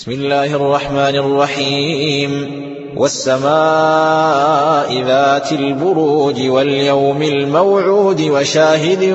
بسم الله الرحمن الرحيم والسماء ذات البروج واليوم الموعود وشاهد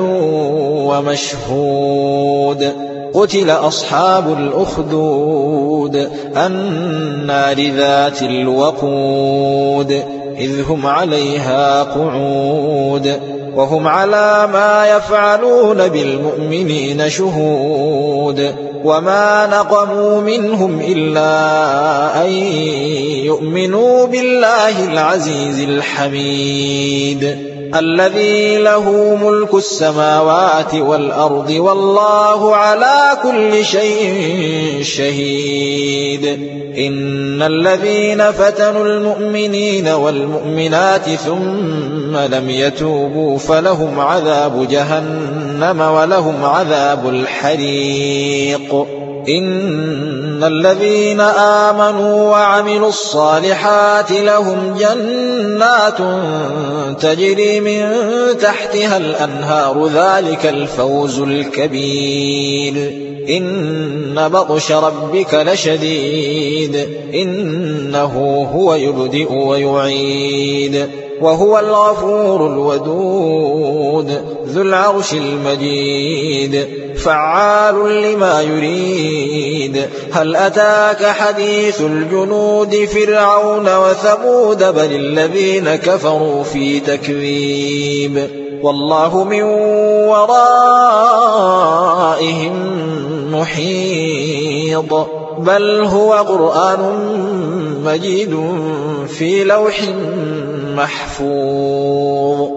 ومشهود قتل أصحاب الأخدود النار ذات الوقود إذ هم عليها قعود وهم على ما يفعلون بالمؤمنين شهود وما نقموا منهم إلا أن يؤمنوا بالله العزيز الحميد الذي له ملك السماوات والأرض والله على كل شيء شهيد إن الذين فتنوا المؤمنين والمؤمنات ثم لم يتوبوا فلهم عذاب جهنم ولهم عذاب الحريق إن الذين آمنوا وعملوا الصالحات لهم جنات تجري من تحتها الأنهار ذلك الفوز الكبير إن بطش ربك لشديد إنه هو يبدئ ويعيد وهو الغفور الودود ذو العرش المجيد فعال لما يريد هل أتاك حديث الجنود فرعون وثمود بل الذين كفروا في تكذيب والله من ورائهم محيط بل هو قرآن مجيد في لوح محفوظ